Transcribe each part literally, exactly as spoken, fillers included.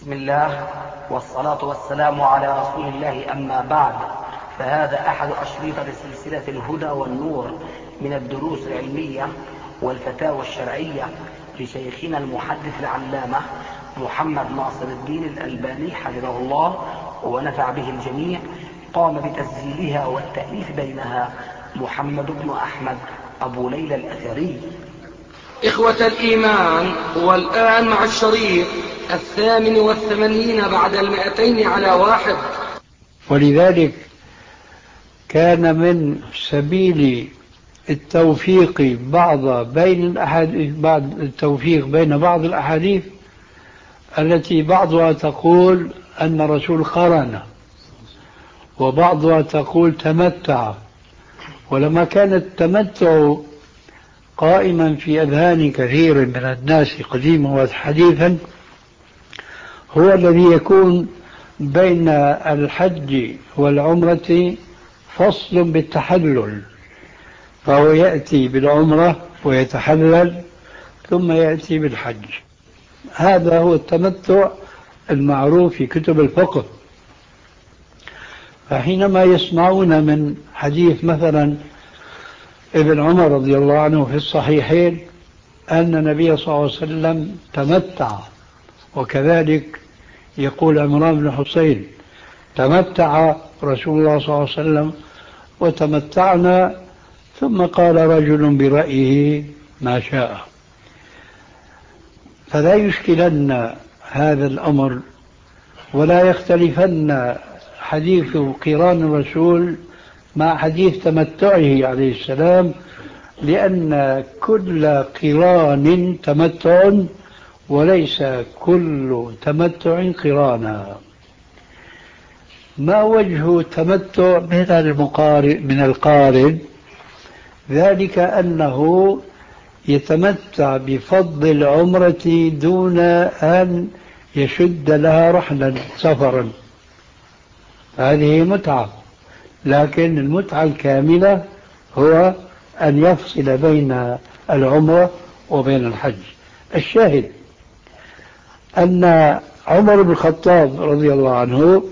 بسم الله والصلاة والسلام على رسول الله، أما بعد، فهذا أحد أشرطة سلسلة الهدى والنور من الدروس العلمية والفتاوى الشرعية لشيخنا المحدث العلامة محمد ناصر الدين الألباني حفظه الله ونفع به الجميع. قام بتسجيلها والتأليف بينها محمد بن أحمد أبو ليلى الأثري. إخوة الإيمان، والآن مع الشريط الثامن والثمانين بعد المئتين على واحد. ولذلك كان من سبيل التوفيق بعض بين الأحاديث بعض التوفيق بين بعض الأحاديث التي بعضها تقول أن الرسول قرن وبعضها تقول تمتع. ولما كان التمتع قائما في أذهان كثير من الناس قديما وحديثا، هو الذي يكون بين الحج والعمرة فصل بالتحلل، فهو يأتي بالعمرة ويتحلل ثم يأتي بالحج. هذا هو التمتع المعروف في كتب الفقه. فحينما يسمعون من حديث مثلا ابن عمر رضي الله عنه في الصحيحين أن النبي صلى الله عليه وسلم تمتع، وكذلك يقول عمران بن حسين تمتع رسول الله صلى الله عليه وسلم وتمتعنا، ثم قال رجل برأيه ما شاء، فلا يشكلن هذا الأمر ولا يختلفن حديث قران الرسول مع حديث تمتعه عليه السلام، لأن كل قران تمتع وليس كل تمتع قرانا. ما وجه التمتع من المقارن من القارن؟ ذلك أنه يتمتع بفضل العمرة دون أن يشد لها رحلا سفرا، هذه متعة. لكن المتعة الكاملة هو أن يفصل بين العمرة وبين الحج. الشاهد أن عمر بن الخطاب رضي الله عنه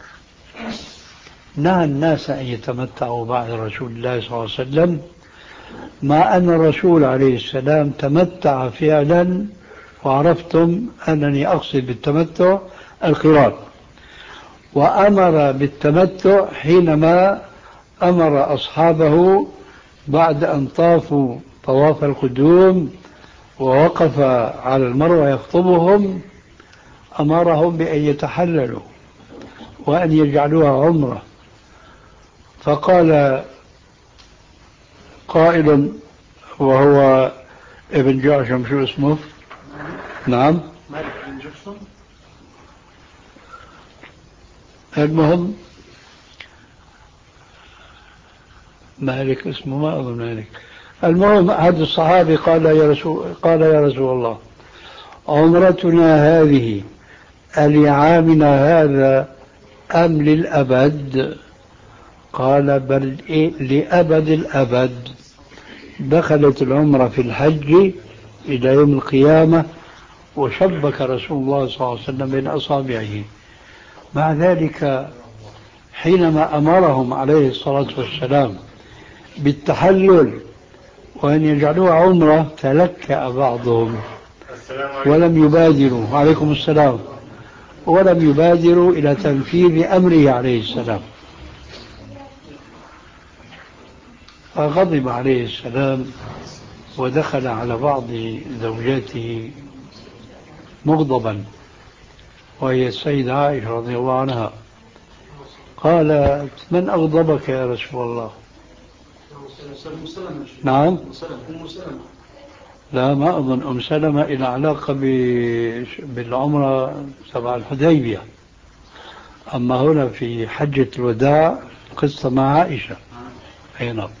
نهى الناس أن يتمتعوا بعد رسول الله صلى الله عليه وسلم، مع أن الرسول عليه السلام تمتع فعلا، وعرفتم أنني أقصد بالتمتع القران، وأمر بالتمتع حينما أمر أصحابه بعد أن طافوا طواف القدوم ووقف على المروة يخطبهم، أمرهم بأن يتحللوا وأن يجعلوها عمرة. فقال قائل وهو ابن جعشم، شو اسمه؟ نعم مالك بن جعشم. المهم مالك اسمه، ما أظن مالك. المهم هذا الصحابي قال يا رسول قال يا رسول الله، عمرتنا هذه ألعامنا هذا أم للأبد؟ قال بل إيه لأبد الأبد. دخلت العمرة في الحج إلى يوم القيامة، وشبك رسول الله صلى الله عليه وسلم بين أصابعه. مع ذلك حينما أمرهم عليه الصلاة والسلام بالتحلل وأن يجعلوها عمرة تلكأ بعضهم ولم يبادروا عليكم السلام ولم يبادروا إلى تنفيذ أمره عليه السلام. فغضب عليه السلام ودخل على بعض زوجاته مغضبا، وهي السيدة عائشة رضي الله عنها. قالت من أغضبك يا رسول الله؟ نعم لا، ما أظن أم سلمة إلى علاقة بالعمرة تبع الحديبية، أما هنا في حجة الوداع قصة مع عائشة. أي نعم.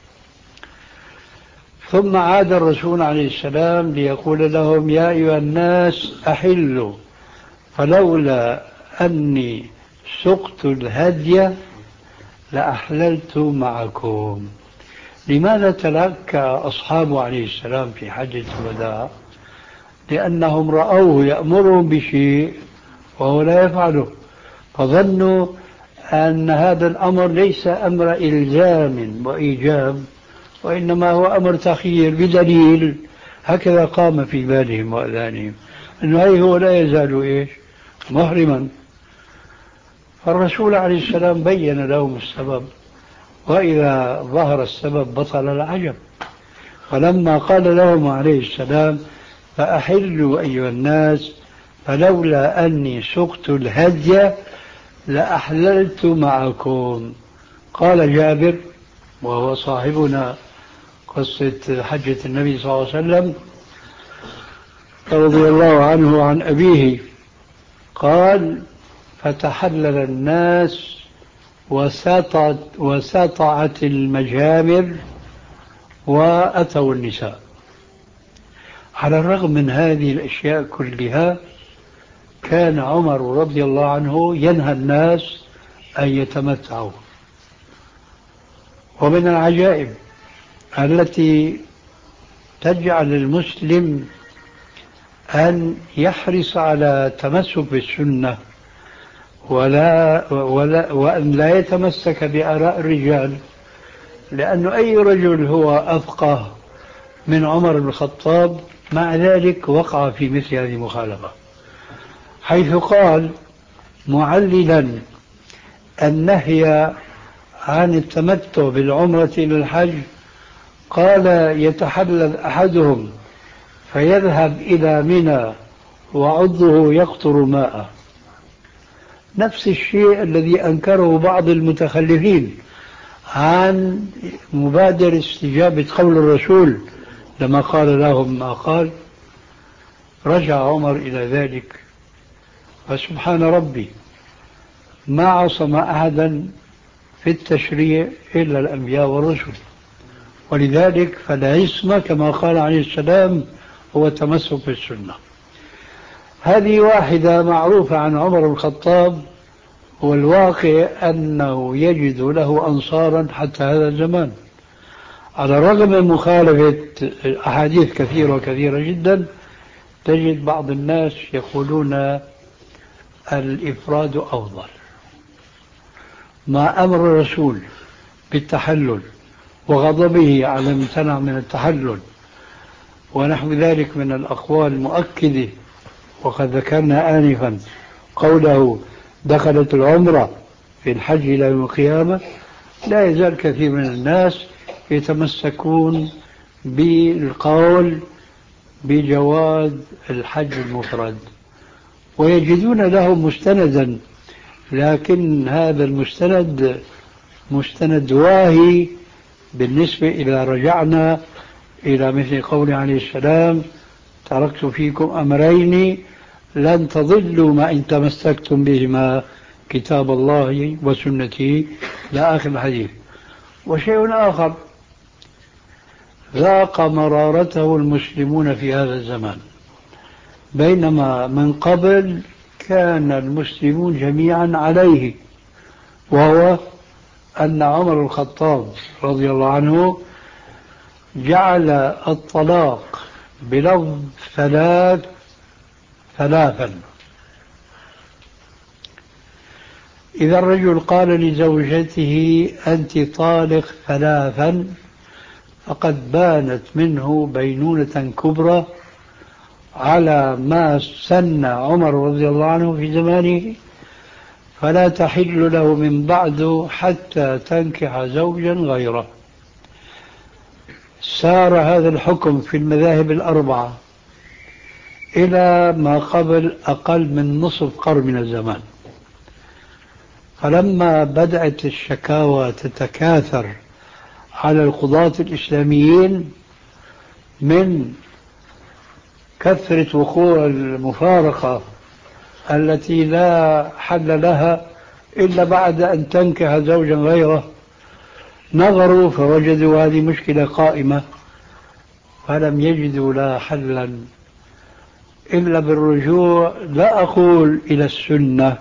ثم عاد الرسول عليه السلام ليقول لهم يا أيها الناس أحلوا، فلولا أني سقت الهدي لأحللت معكم. لماذا تلكى أصحابه عليه السلام في حجة الوداع؟ لأنهم رأوه يأمرهم بشيء وهو لا يفعله، فظنوا أن هذا الأمر ليس أمر إلزام وإيجاب، وإنما هو أمر تخيير بدليل. هكذا قام في بالهم وأذانهم أنه هي هو لا يزال إيش محرما. فالرسول عليه السلام بين لهم السبب، وإذا ظهر السبب بطل العجب. فلما قال لهم عليه السلام فأحلوا أيها الناس فلولا أني سقت الهدي لأحللت معكم، قال جابر وهو صاحبنا قصة حجة النبي صلى الله عليه وسلم رضي الله عنه وعن أبيه، قال فتحلل الناس وسطت, وسطعت المجامر وأتوا النساء. على الرغم من هذه الأشياء كلها كان عمر رضي الله عنه ينهى الناس أن يتمتعوا. ومن العجائب التي تجعل المسلم أن يحرص على تمسك بالسنة ولا, ولا وأن لا يتمسك بآراء الرجال، لأن أي رجل هو أفقه من عمر بن الخطاب مع ذلك وقع في مثل هذه المخالفة، حيث قال معللا النهي عن التمتع بالعمرة إلى الحج، قال يتحلل أحدهم فيذهب إلى منى وعضه يقطر ماء. نفس الشيء الذي أنكره بعض المتخلفين عن مبادرة استجابة قول الرسول لما قال لهم ما قال. رجع عمر إلى ذلك، فسبحان ربي ما عصم أحدا في التشريع إلا الأنبياء والرسل، ولذلك فالعصمة كما قال عليه السلام هو التمسك بالسنة. هذه واحدة معروفة عن عمر بن الخطاب، والواقع أنه يجد له أنصارا حتى هذا الزمان، على الرغم من مخالفة أحاديث كثيرة وكثيرة جدا. تجد بعض الناس يقولون الإفراد أفضل، مع أمر الرسول بالتحلل وغضبه على من امتنع من التحلل ونحو ذلك من الأقوال المؤكدة. وقد ذكرنا آنفا قوله دخلت العمرة في الحج إلى يوم القيامة. لا يزال كثير من الناس يتمسكون بالقول بجواز الحج المفرد ويجدون له مستندا، لكن هذا المستند مستند واهي بالنسبة إذا رجعنا إلى مثل قوله عليه السلام تركت فيكم أمرين لن تضلوا ما إن تمسكتم بهما كتاب الله وسنتي إلى آخر الحديث. وشيء آخر ذاق مرارته المسلمون في هذا الزمان، بينما من قبل كان المسلمون جميعا عليه، وهو أن عمر الخطاب رضي الله عنه جعل الطلاق بلفظ ثلاث ثلاثا. إذا الرجل قال لزوجته أنت طالق ثلاثا فقد بانت منه بينونة كبرى على ما سن عمر رضي الله عنه في زمانه، فلا تحل له من بعد حتى تنكح زوجا غيره. سار هذا الحكم في المذاهب الأربعة إلى ما قبل أقل من نصف قرن من الزمان. فلما بدأت الشكاوى تتكاثر على القضاة الإسلاميين من كثرة وقوع المفارقة التي لا حل لها إلا بعد أن تنكح زوجا غيره، نظروا فوجدوا هذه مشكلة قائمة، فلم يجدوا لا حلا إلا بالرجوع، لا أقول إلى السنة،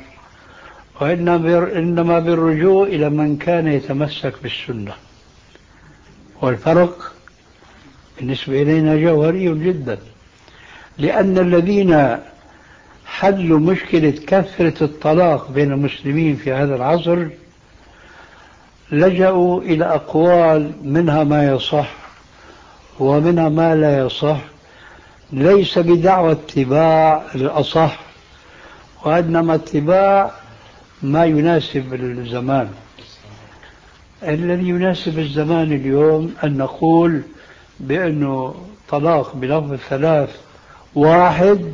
وإنما بالرجوع إلى من كان يتمسك بالسنة. والفرق بالنسبة إلينا جوهري جدا، لأن الذين حل مشكلة كثرة الطلاق بين المسلمين في هذا العصر لجأوا إلى أقوال منها ما يصح ومنها ما لا يصح، ليس بدعوى اتباع الأصح، وإنما اتباع ما يناسب الزمان. الذي يناسب الزمان اليوم أن نقول بأنه طلاق بلفظ الثلاث واحد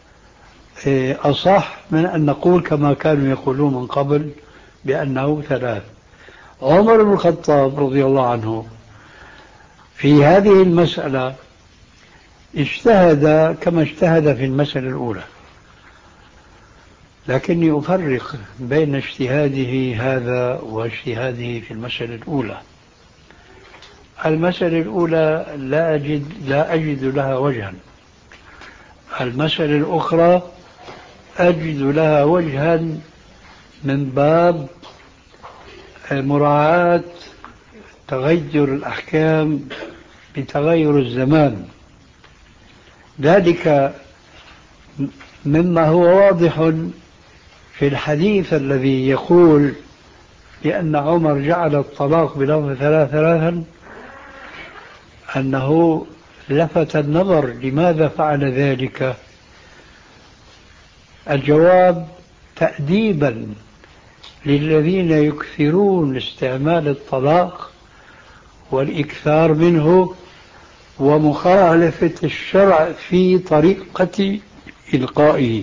أصح من أن نقول كما كانوا يقولون من قبل بأنه ثلاث. عمر بن الخطاب رضي الله عنه في هذه المسألة اجتهد كما اجتهد في المسألة الأولى، لكني أفرق بين اجتهاده هذا واجتهاده في المسألة الأولى. المسألة الأولى لا أجد, لا أجد لها وجها، المسألة الأخرى أجد لها وجها من باب مراعاة تغير الأحكام بتغير الزمان. ذلك مما هو واضح في الحديث الذي يقول بأن عمر جعل الطلاق بلفظ ثلاث ثلاثا، أنه لفت النظر لماذا فعل ذلك. الجواب تأديبا للذين يكثرون استعمال الطلاق والإكثار منه ومخالفة الشرع في طريقة إلقائه.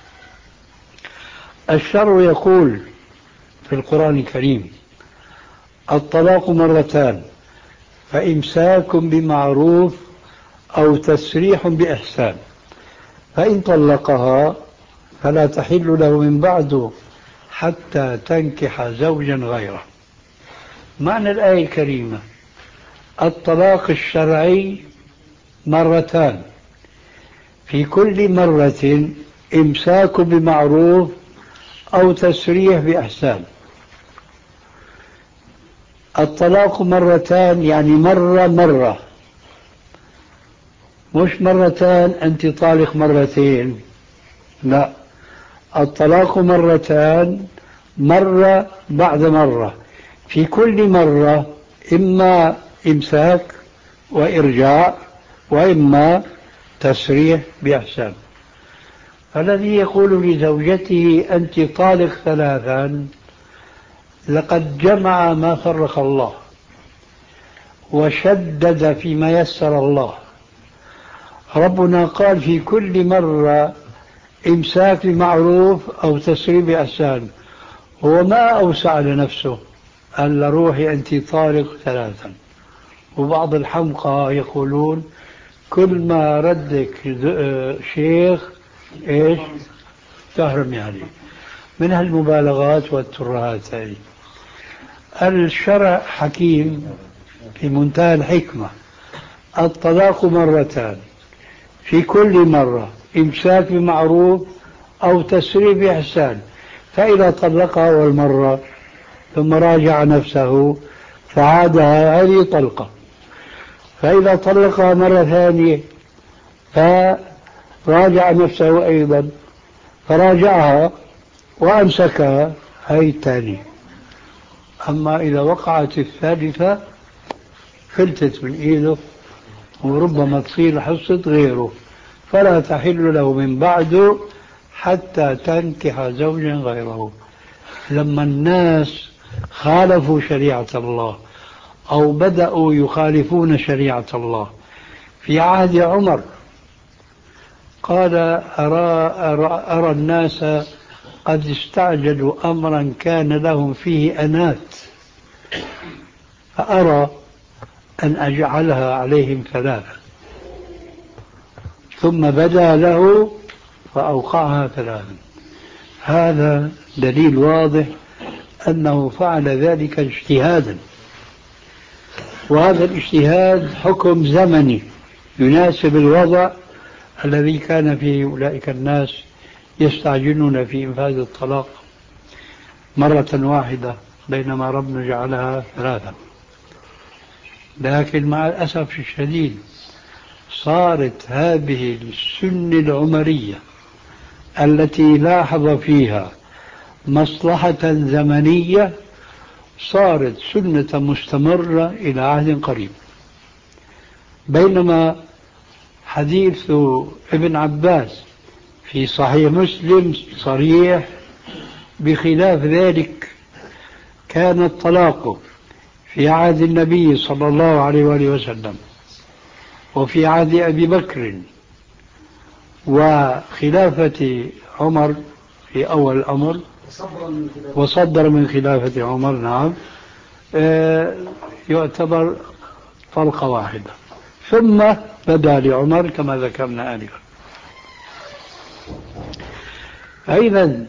الشرع يقول في القرآن الكريم: الطلاق مرتان فإمساك بمعروف أو تسريح بإحسان، فإن طلقها فلا تحل له من بعد حتى تنكح زوجا غيره. معنى الآية الكريمة: الطلاق الشرعي مرتان، في كل مرة إمساك بمعروف أو تسريح بإحسان. الطلاق مرتان يعني مرة مرة، مش مرتان أنت طالق مرتين، لا، الطلاق مرتان، مرة بعد مرة، في كل مرة إما إمساك وإرجاع وإما تسريح بإحسان. فالذي يقول لزوجته أنت طالق ثلاثا لقد جمع ما فرق الله وشدد فيما يسر الله. ربنا قال في كل مرة إمساك بمعروف أو تسريح بإحسان، هو ما أوسع لنفسه قال روحي أنت طالق ثلاثا. وبعض الحمقى يقولون كل ما ردك شيخ إيش تهرم، يعني من هالمبالغات والترهات هذه. الشرع حكيم في منتهى الحكمة: الطلاق مرتان، في كل مرة إمساك بمعروف أو تسريح بإحسان، فإذا طلقها أول مرة ثم راجع نفسه فعادها هذه طلقة، فإذا طلقها مرة ثانية فراجع نفسه أيضا فراجعها وأمسكها هذه الثانية. أما إذا وقعت الثالثة فلتت من إيده وربما تصير حصة غيره، فلا تحل له من بعد حتى تنكح زوجا غيره. لما الناس خالفوا شريعة الله أو بدأوا يخالفون شريعة الله في عهد عمر قال: أرى, أرى, أرى الناس قد استعجلوا أمرا كان لهم فيه أنات، فأرى أن أجعلها عليهم ثلاثة. ثم بدا له فأوقعها ثلاثا. هذا دليل واضح أنه فعل ذلك اجتهادا، وهذا الاجتهاد حكم زمني يناسب الوضع الذي كان فيه أولئك الناس يستعجلون في إنفاذ الطلاق مرة واحدة، بينما ربنا جعلها ثلاثة. لكن مع الأسف الشديد صارت هذه السنة العمرية التي لاحظ فيها مصلحة زمنية صارت سنة مستمرة إلى عهد قريب. بينما حديث ابن عباس في صحيح مسلم صريح بخلاف ذلك. كان الطلاق في عهد النبي صلى الله عليه وآله وسلم وفي عهد أبي بكر وخلافة عمر في أول الأمر، وصدر من خلافة عمر، نعم، يعتبر طلقة واحدة، ثم بدا لعمر كما ذكرنا آنفا. فإذا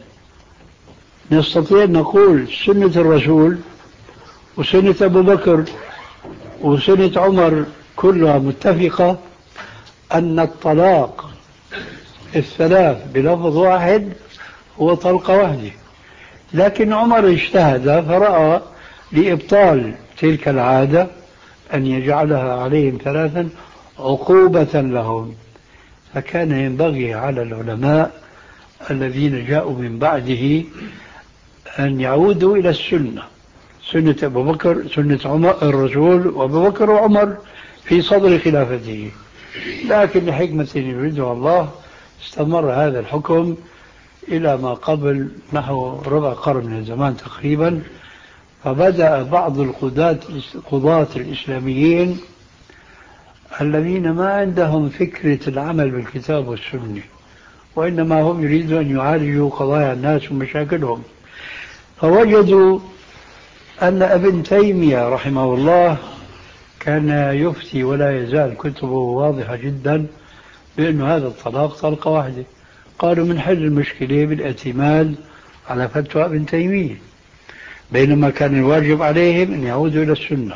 نستطيع أن نقول سنة الرسول وسنة أبو بكر وسنة عمر كلها متفقة أن الطلاق الثلاث بلفظ واحد هو طلقة واحدة. لكن عمر اجتهد فرأى لإبطال تلك العادة أن يجعلها عليهم ثلاثا عقوبة لهم، فكان ينبغي على العلماء الذين جاءوا من بعده أن يعودوا إلى السنة، سنة أبو بكر، سنة عمر الرسول وأبو بكر وعمر في صدر خلافته. لكن لحكمة يريدها الله استمر هذا الحكم إلى ما قبل نحو ربع قرن من الزمان تقريبا. فبدأ بعض القضاة القضاة الإسلاميين الذين ما عندهم فكرة العمل بالكتاب والسنة، وإنما هم يريدون أن يعالجوا قضايا الناس ومشاكلهم، فوجدوا أن ابن تيمية رحمه الله كان يفتي ولا يزال كتبه واضحة جدا بأن هذا الطلاق طلقة واحدة. قالوا من حل المشكلة بالاعتماد على فتوى ابن تيمية، بينما كان الواجب عليهم أن يعودوا إلى السنة.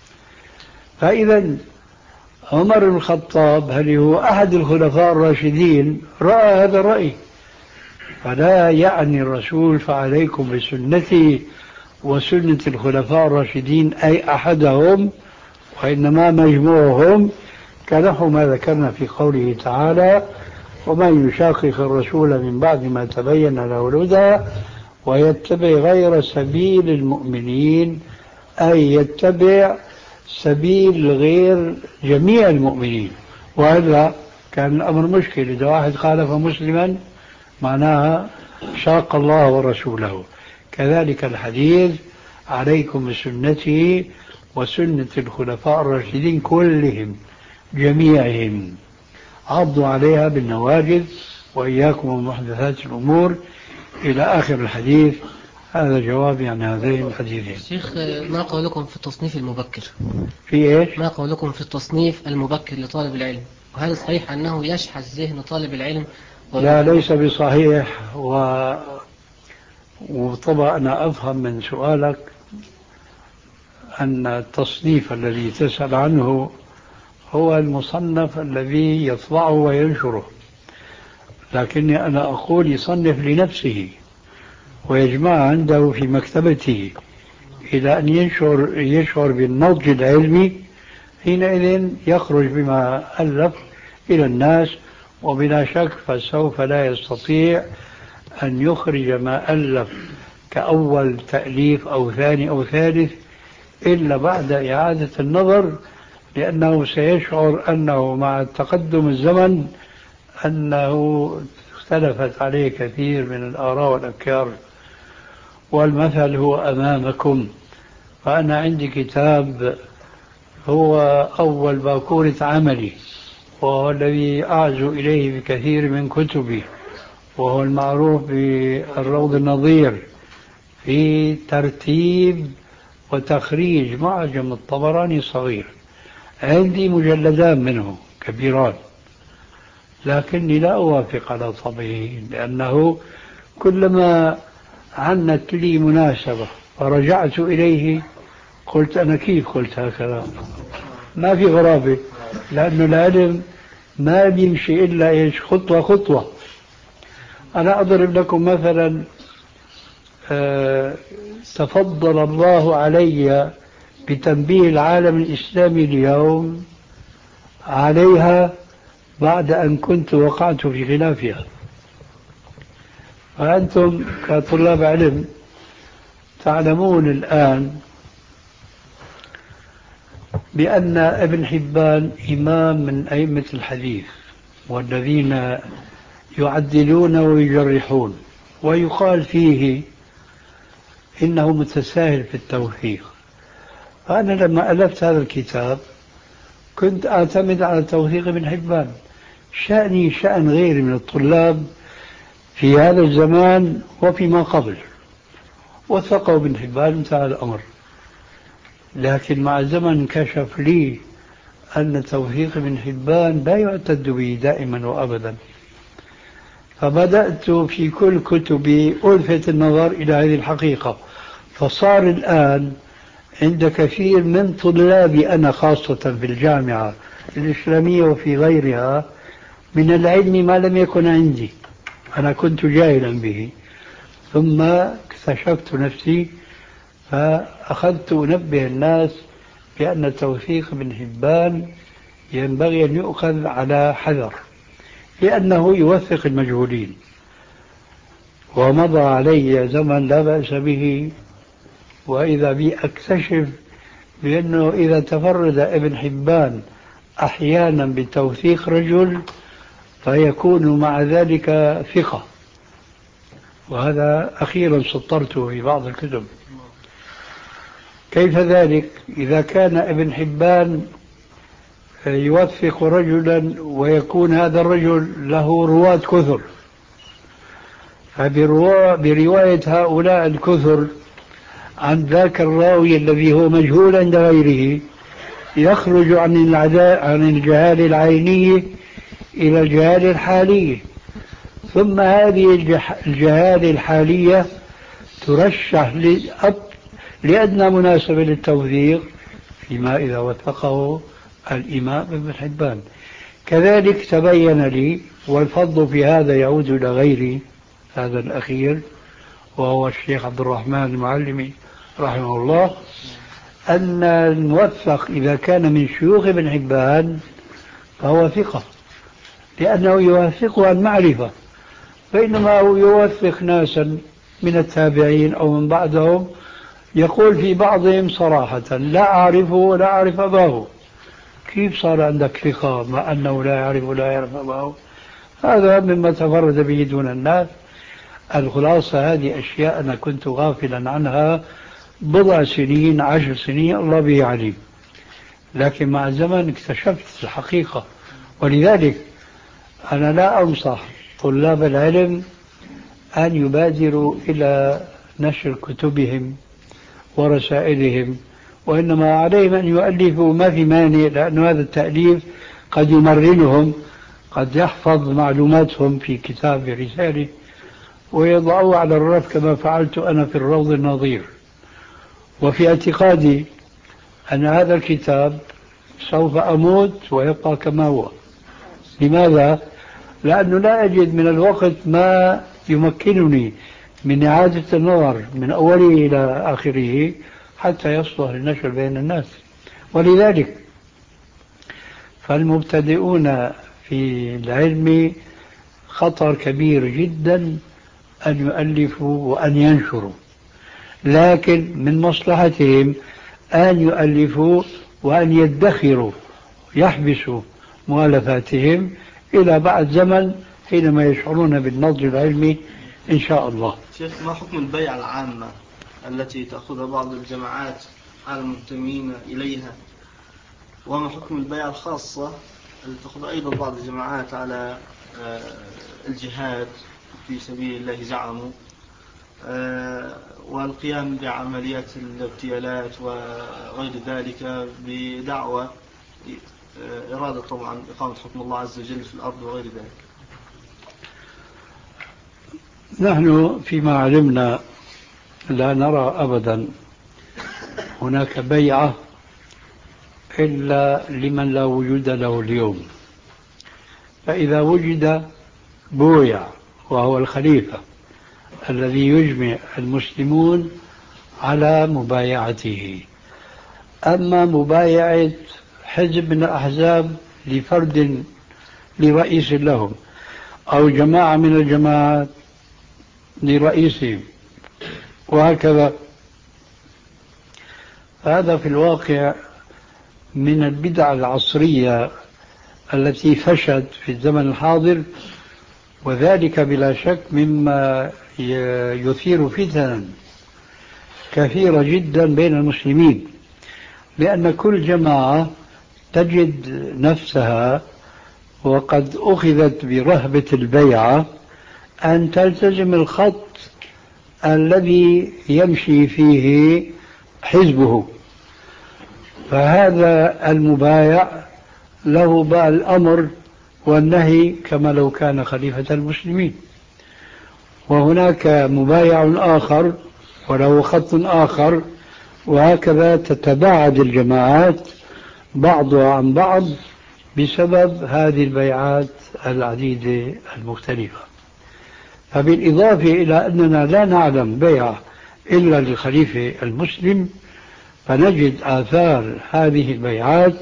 فإذا عمر بن الخطاب هل هو أحد الخلفاء الراشدين رأى هذا الرأي، فلا يعني الرسول فعليكم بسنتي وسنة الخلفاء الراشدين أي أحدهم، وإنما مجموعهم، كنحو ما ذكرنا في قوله تعالى ومن يشاقق الرسول من بعد ما تبين له الهدى ويتبع غير سبيل المؤمنين، أي يتبع سبيل غير جميع المؤمنين. وهذا كان الأمر مشكل، إذا واحد خالف مسلما معناها شاق الله ورسوله. كذلك الحديث عليكم بسنتي وسنة الخلفاء الراشدين كلهم جميعهم، عضوا عليها بالنواجذ وإياكم ومحدثات الأمور إلى آخر الحديث. هذا جوابي عن هذين الحديثين. شيخ، ما قولكم في التصنيف المبكر؟ في إيش؟ ما قولكم في التصنيف المبكر لطالب العلم؟ وهل صحيح أنه يشحذ ذهن طالب العلم؟ لا، ليس بصحيح. و... وطبعا أنا أفهم من سؤالك أن التصنيف الذي تسأل عنه هو المصنف الذي يطبعه وينشره، لكني أنا أقول يصنف لنفسه ويجمع عنده في مكتبته إلى أن ينشر يشعر بالنضج العلمي، حينئذ يخرج بما ألف إلى الناس، وبلا شك فسوف لا يستطيع أن يخرج ما ألف كأول تأليف أو ثاني أو ثالث إلا بعد إعادة النظر، لأنه سيشعر أنه مع تقدم الزمن أنه اختلفت عليه كثير من الآراء والأفكار. والمثل هو أمامكم. فأنا عندي كتاب هو أول باكورة عملي، وهو الذي أعزو إليه بكثير من كتبي، وهو المعروف بالروض النظير في ترتيب وتخريج معجم الطبراني الصغير. عندي مجلدان منه كبيران، لكني لا أوافق على طبعه، لأنه كلما عنت لي مناسبة فرجعت إليه قلت أنا كيف قلت هكذا؟ ما في غرابة، لأنه العلم ما بيمشي إلا إيش؟ خطوة خطوة. أنا أضرب لكم مثلا، أه تفضل الله علي بتنبيه العالم الإسلامي اليوم عليها بعد أن كنت وقعت في خلافها. فأنتم كطلاب علم تعلمون الآن بأن ابن حبان إمام من أئمة الحديث والذين يعدلون ويجرحون، ويقال فيه إنه متساهل في التوثيق. فأنا لما ألفت هذا الكتاب كنت أعتمد على توثيق ابن حبان. شأني شأن غيري من الطلاب في هذا الزمان وفيما قبل، وثقوا ابن حبان، انتهى الأمر. لكن مع الزمن انكشف لي أن توثيق ابن حبان لا يعتد به دائما وأبدا، فبدأت في كل كتبي ألفت النظر إلى هذه الحقيقة. فصار الآن عند كثير من طلابي أنا خاصة في الجامعة الإسلامية وفي غيرها من العلم ما لم يكن عندي، أنا كنت جاهلا به، ثم اكتشفت نفسي فأخذت أنبه الناس بأن توثيق ابن حبان ينبغي أن يؤخذ على حذر، لأنه يوثق المجهولين. ومضى علي زمن لا بأس به، وإذا بي أكتشف بأنه إذا تفرد ابن حبان أحيانا بتوثيق رجل فيكون مع ذلك ثقة، وهذا أخيرا سطرته في بعض الكتب. كيف ذلك؟ إذا كان ابن حبان يوثق رجلا ويكون هذا الرجل له رواة كثر، فبرواية هؤلاء الكثر عن ذاك الراوي الذي هو مجهول عند غيره يخرج عن العداء عن الجهال العيني إلى الجهال الحالية، ثم هذه الجهال الحالية ترشح لأدنى مناسبة للتوثيق فيما إذا وثقه الإمام ابن حبان. كذلك تبين لي، والفضل في هذا يعود إلى غيري، هذا الأخير وهو الشيخ عبد الرحمن المعلمي رحمه الله، أن الموثق إذا كان من شيوخ ابن حبان فهو ثقة، لأنه يوثق عن معرفة، بينما هو يوثق ناسا من التابعين أو من بعدهم يقول في بعضهم صراحة لا أعرفه ولا أعرف أباه. كيف صار عندك ثقة مع أنه لا يعرف ولا يعرف أباه؟ هذا مما تفرد به دون الناس. الخلاصة هذه أشياء أنا كنت غافلا عنها بضع سنين عشر سنين الله به عليم، لكن مع الزمن اكتشفت الحقيقة. ولذلك أنا لا أنصح طلاب العلم أن يبادروا إلى نشر كتبهم ورسائلهم، وإنما عليهم أن يؤلفوا، ما في مانع، لأن هذا التأليف قد يمرنهم، قد يحفظ معلوماتهم في كتاب رسالة ويضعوه على الرف كما فعلت أنا في الروض النظير. وفي اعتقادي أن هذا الكتاب سوف أموت ويبقى كما هو. لماذا؟ لأنه لا أجد من الوقت ما يمكنني من إعادة النظر من أوله إلى آخره حتى يصلح للنشر بين الناس. ولذلك فالمبتدئون في العلم خطر كبير جدا أن يؤلفوا وأن ينشروا، لكن من مصلحتهم أن يؤلفوا وأن يدخروا، يحبسوا مؤلفاتهم إلى بعد زمن حينما يشعرون بالنضج العلمي إن شاء الله. شيخ، ما حكم البيعة العامة التي تأخذها بعض الجماعات على المنتمين إليها، وما حكم البيعة الخاصة التي تأخذ أيضا بعض الجماعات على الجهاد في سبيل الله زعموا، والقيام بعمليات الاغتيالات وغير ذلك بدعوة إرادة طبعا إقامة حكم الله عز وجل في الأرض وغير ذلك؟ نحن فيما علمنا لا نرى أبدا هناك بيعة إلا لمن لا وجود له اليوم، فإذا وجد بويع وهو الخليفة الذي يجمع المسلمون على مبايعته. أما مبايعة حزب من الأحزاب لفرد لرئيس لهم أو جماعة من الجماعات لرئيسهم وهكذا. هذا في الواقع من البدع العصرية التي فشت في الزمن الحاضر، وذلك بلا شك مما يثير فتنا كثيرة جدا بين المسلمين، لأن كل جماعة تجد نفسها وقد أخذت برهبة البيعة أن تلتزم الخط الذي يمشي فيه حزبه، فهذا المبايع له بقى الأمر والنهي كما لو كان خليفة المسلمين، وهناك مبايع آخر وله خط آخر، وهكذا تتباعد الجماعات بعضها عن بعض بسبب هذه البيعات العديدة المختلفة. فبالإضافة إلى أننا لا نعلم بيع إلا للخليفة المسلم، فنجد آثار هذه البيعات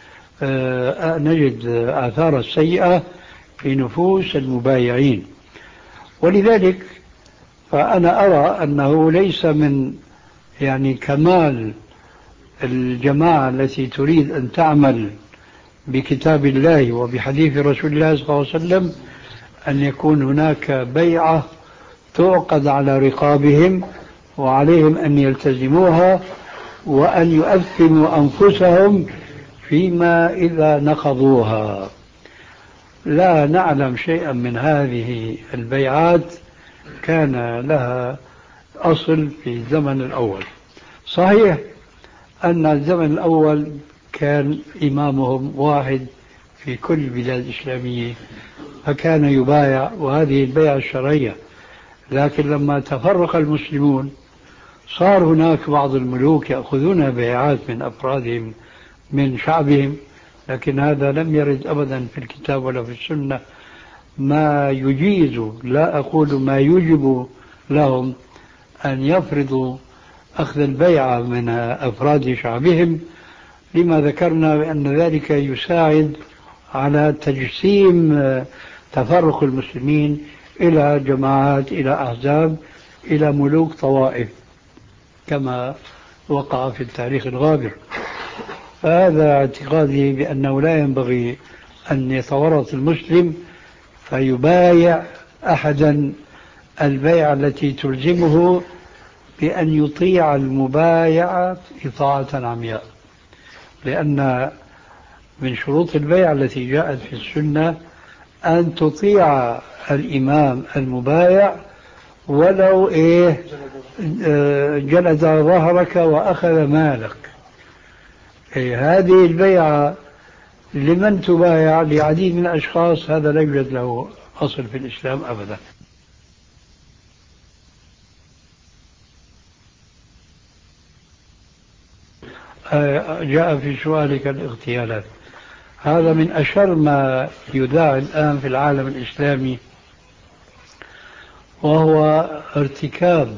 آه نجد آثار السيئة في نفوس المبايعين. ولذلك فأنا أرى أنه ليس من يعني كمال الجماعة التي تريد أن تعمل بكتاب الله وبحديث رسول الله صلى الله عليه وسلم أن يكون هناك بيعة تعقد على رقابهم وعليهم أن يلتزموها وأن يؤثموا أنفسهم فيما إذا نقضوها. لا نعلم شيئا من هذه البيعات كان لها أصل في الزمن الأول. صحيح أن الزمن الأول كان إمامهم واحد في كل البلاد الإسلامية فكان يبايع، وهذه البيعة الشرعية، لكن لما تفرق المسلمون صار هناك بعض الملوك يأخذون بيعات من أفرادهم من شعبهم، لكن هذا لم يرد أبدا في الكتاب ولا في السنة ما يجيز، لا أقول ما يجب لهم أن يفرضوا أخذ البيعة من أفراد شعبهم، لما ذكرنا بأن ذلك يساعد على تجسيم تفرق المسلمين إلى جماعات، إلى أحزاب، إلى ملوك طوائف كما وقع في التاريخ الغابر. فهذا اعتقادي بأنه لا ينبغي أن يتورط المسلم فيبايع أحدا البيعة التي تلزمه بأن يطيع المبايعة إطاعة عمياء، لأن من شروط البيعة التي جاءت في السنة أن تطيع الإمام المبايع ولو إيه جلد ظهرك وأخذ مالك. إيه هذه البيعة لمن تبايع لعديد من الأشخاص، هذا لا يوجد له أصل في الإسلام أبدا. جاء في سؤالك الاغتيالات، هذا من أشر ما يذاع الآن في العالم الإسلامي، وهو ارتكاب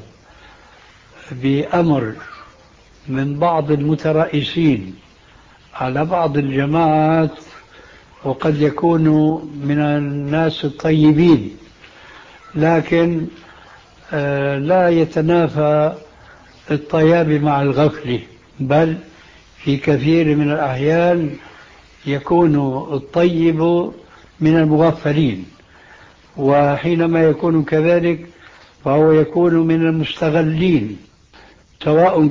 بأمر من بعض المترئيسين على بعض الجماعات، وقد يكونوا من الناس الطيبين، لكن لا يتنافى الطياب مع الغفلة، بل في كثير من الأحيان يكون الطيب من المغفلين، وحينما يكون كذلك فهو يكون من المستغلين، سواء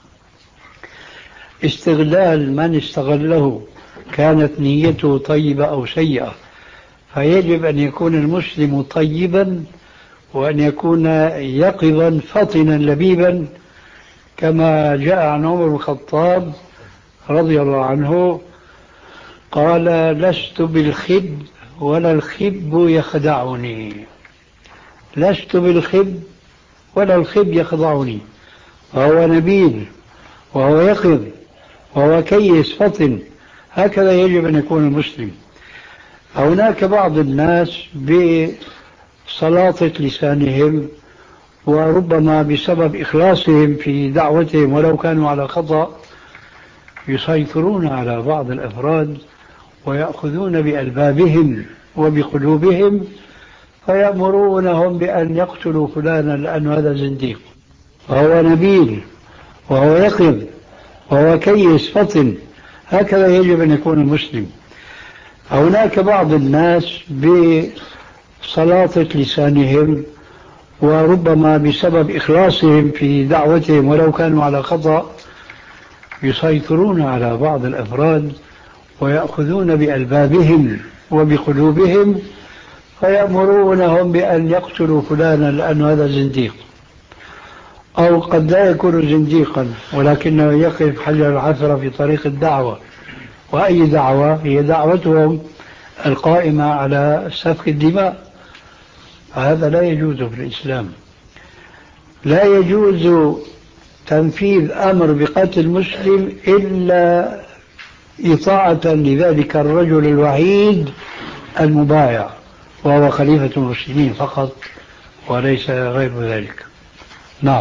استغلال من استغله كانت نيته طيبة أو سيئة. فيجب أن يكون المسلم طيبا وأن يكون يقظا فطنا لبيبا، كما جاء عن عمر بن الخطاب رضي الله عنه قال: لست بالخب ولا الخب يخدعني، لست بالخب ولا الخب يخدعني. فهو نبيل وهو يقظ وهو كيس فطن، هكذا يجب أن يكون المسلم. هناك بعض الناس بسلاطة لسانهم وربما بسبب إخلاصهم في دعوتهم ولو كانوا على خطأ يسيطرون على بعض الأفراد ويأخذون بألبابهم وبقلوبهم، فيأمرونهم بأن يقتلوا فلانا لأن هذا زنديق، وهو نبيل وهو يقظ وهو كيس فطن. هكذا يجب أن يكون المسلم. هناك بعض الناس بسلاطة لسانهم وربما بسبب إخلاصهم في دعوتهم ولو كانوا على خطأ يسيطرون على بعض الأفراد ويأخذون بألبابهم وبقلوبهم فيأمرونهم بأن يقتلوا فلانا لأن هذا زنديق، أو قد لا يكون زنديقا ولكنه يقف حجر العثرة في طريق الدعوة. وأي دعوة؟ هي دعوتهم القائمة على سفك الدماء. هذا لا يجوز في الإسلام. لا يجوز تنفيذ أمر بقتل مسلم إلا إطاعة لذلك الرجل الوحيد المبايع، وهو خليفة المسلمين فقط وليس غير ذلك. نعم.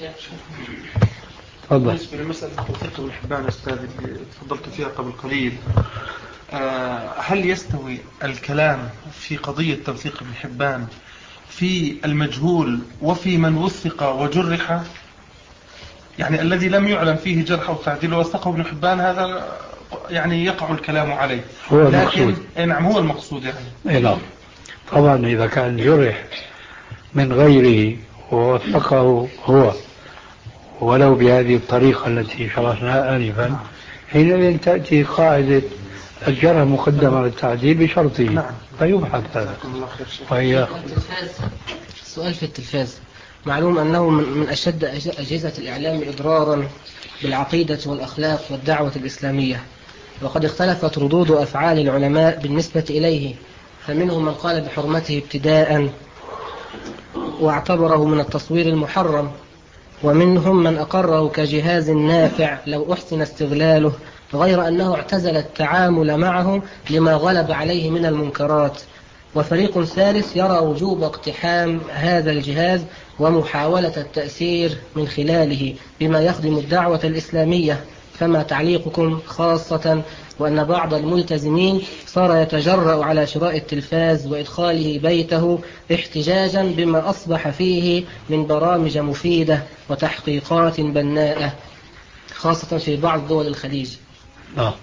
تفضل. بالنسبة لمسألة توثيق ابن حبان أستاذ اللي تفضلت فيها قبل قليل، هل يستوي الكلام في قضية توثيق ابن حبان في المجهول وفي من وثق وجرح؟ يعني الذي لم يعلم فيه جرح أو تعديل ووثقه ابن حبان هذا يعني يقع الكلام عليه، هو لكن المقصود. نعم هو المقصود يعني. نعم طبعا إذا كان جرح من غيره ووثقه هو ولو بهذه الطريقة التي شرحناها آنفا، حينئذ تأتي قاعدة الجرح مقدم على التعديل بشرطه. نعم. فيبحث هذا. وهي السؤال في التلفاز. معلوم أنه من أشد أجهزة الإعلام إضرارا بالعقيدة والأخلاق والدعوة الإسلامية، وقد اختلفت ردود أفعال العلماء بالنسبة إليه، فمنهم من قال بحرمته ابتداء واعتبره من التصوير المحرم، ومنهم من أقره كجهاز نافع لو أحسن استغلاله، غير أنه اعتزل التعامل معه لما غلب عليه من المنكرات. وفريق ثالث يرى وجوب اقتحام هذا الجهاز ومحاولة التأثير من خلاله بما يخدم الدعوة الإسلامية. فما تعليقكم، خاصة وأن بعض الملتزمين صار يتجرأ على شراء التلفاز وإدخاله بيته احتجاجا بما أصبح فيه من برامج مفيدة وتحقيقات بناءة، خاصة في بعض دول الخليج؟ آه.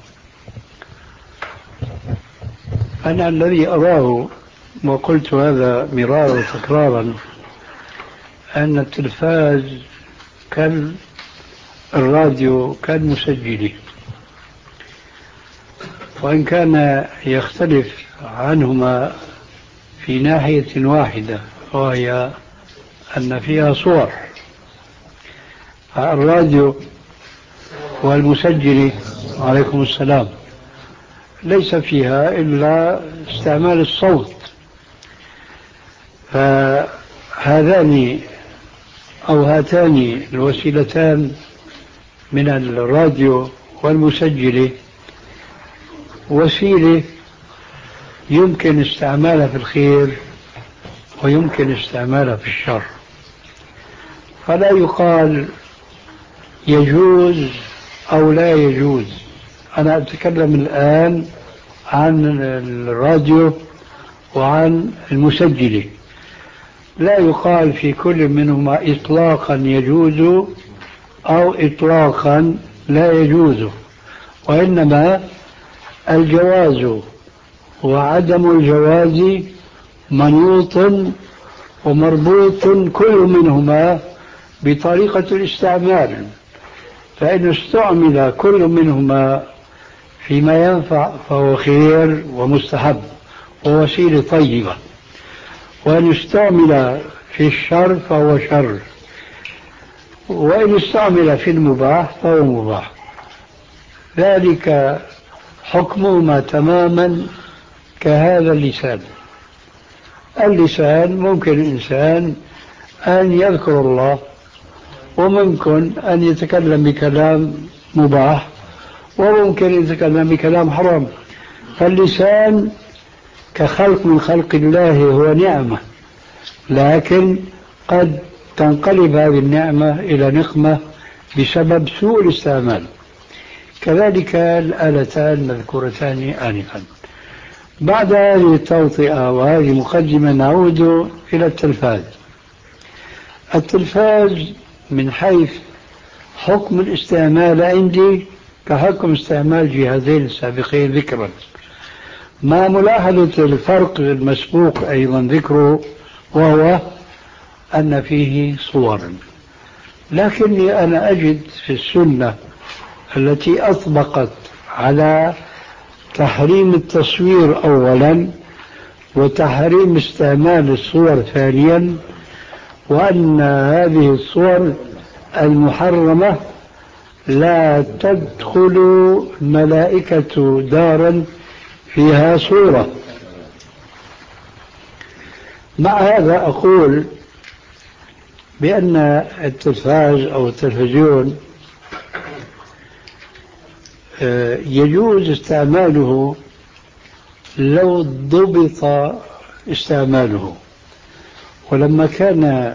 أنا الذي أراه وقلت هذا مرارا وتكرارا أن التلفاز كالراديو كالمسجل، وإن كان يختلف عنهما في ناحية واحدة وهي أن فيها صور. الراديو والمسجل عليكم السلام ليس فيها إلا استعمال الصوت، فهذان أو هاتان الوسيلتان من الراديو والمسجل وسيلة يمكن استعمالها في الخير ويمكن استعمالها في الشر، فلا يقال يجوز أو لا يجوز. أنا أتكلم الآن عن الراديو وعن المسجل. لا يقال في كل منهما إطلاقا يجوز أو إطلاقا لا يجوز، وإنما الجواز وعدم الجواز منوط ومربوط كل منهما بطريقة الاستعمال. فإن استعمل كل منهما فيما ينفع فهو خير ومستحب ووسيلة طيبة، وإن استعمل في الشر فهو شر، وإن استعمل في المباح فهو مباح. ذلك حكمهما تماما كهذا اللسان. اللسان ممكن الإنسان أن يذكر الله، وممكن أن يتكلم بكلام مباح، وممكن يتكلم بكلام حرام. فاللسان كخلق من خلق الله هو نعمة، لكن قد تنقلب هذه النعمة إلى نقمة بسبب سوء الاستعمال. كذلك الآلتان المذكورتان آنفا. بعد هذه التوطئة وهذه مقدمة نعود إلى التلفاز. التلفاز من حيث حكم الاستعمال عندي كحكم استعمال جهازين السابقين ذكرا، مع ملاحظة الفرق المسبوق أيضا ذكره، وهو أن فيه صورا. لكني أنا أجد في السنة التي أطبقت على تحريم التصوير أولا وتحريم استعمال الصور ثانيا، وأن هذه الصور المحرمة لا تدخل ملائكة دارا فيها صورة. مع هذا أقول بأن التلفاز أو التلفزيون يجوز استعماله لو ضبط استعماله. ولما كان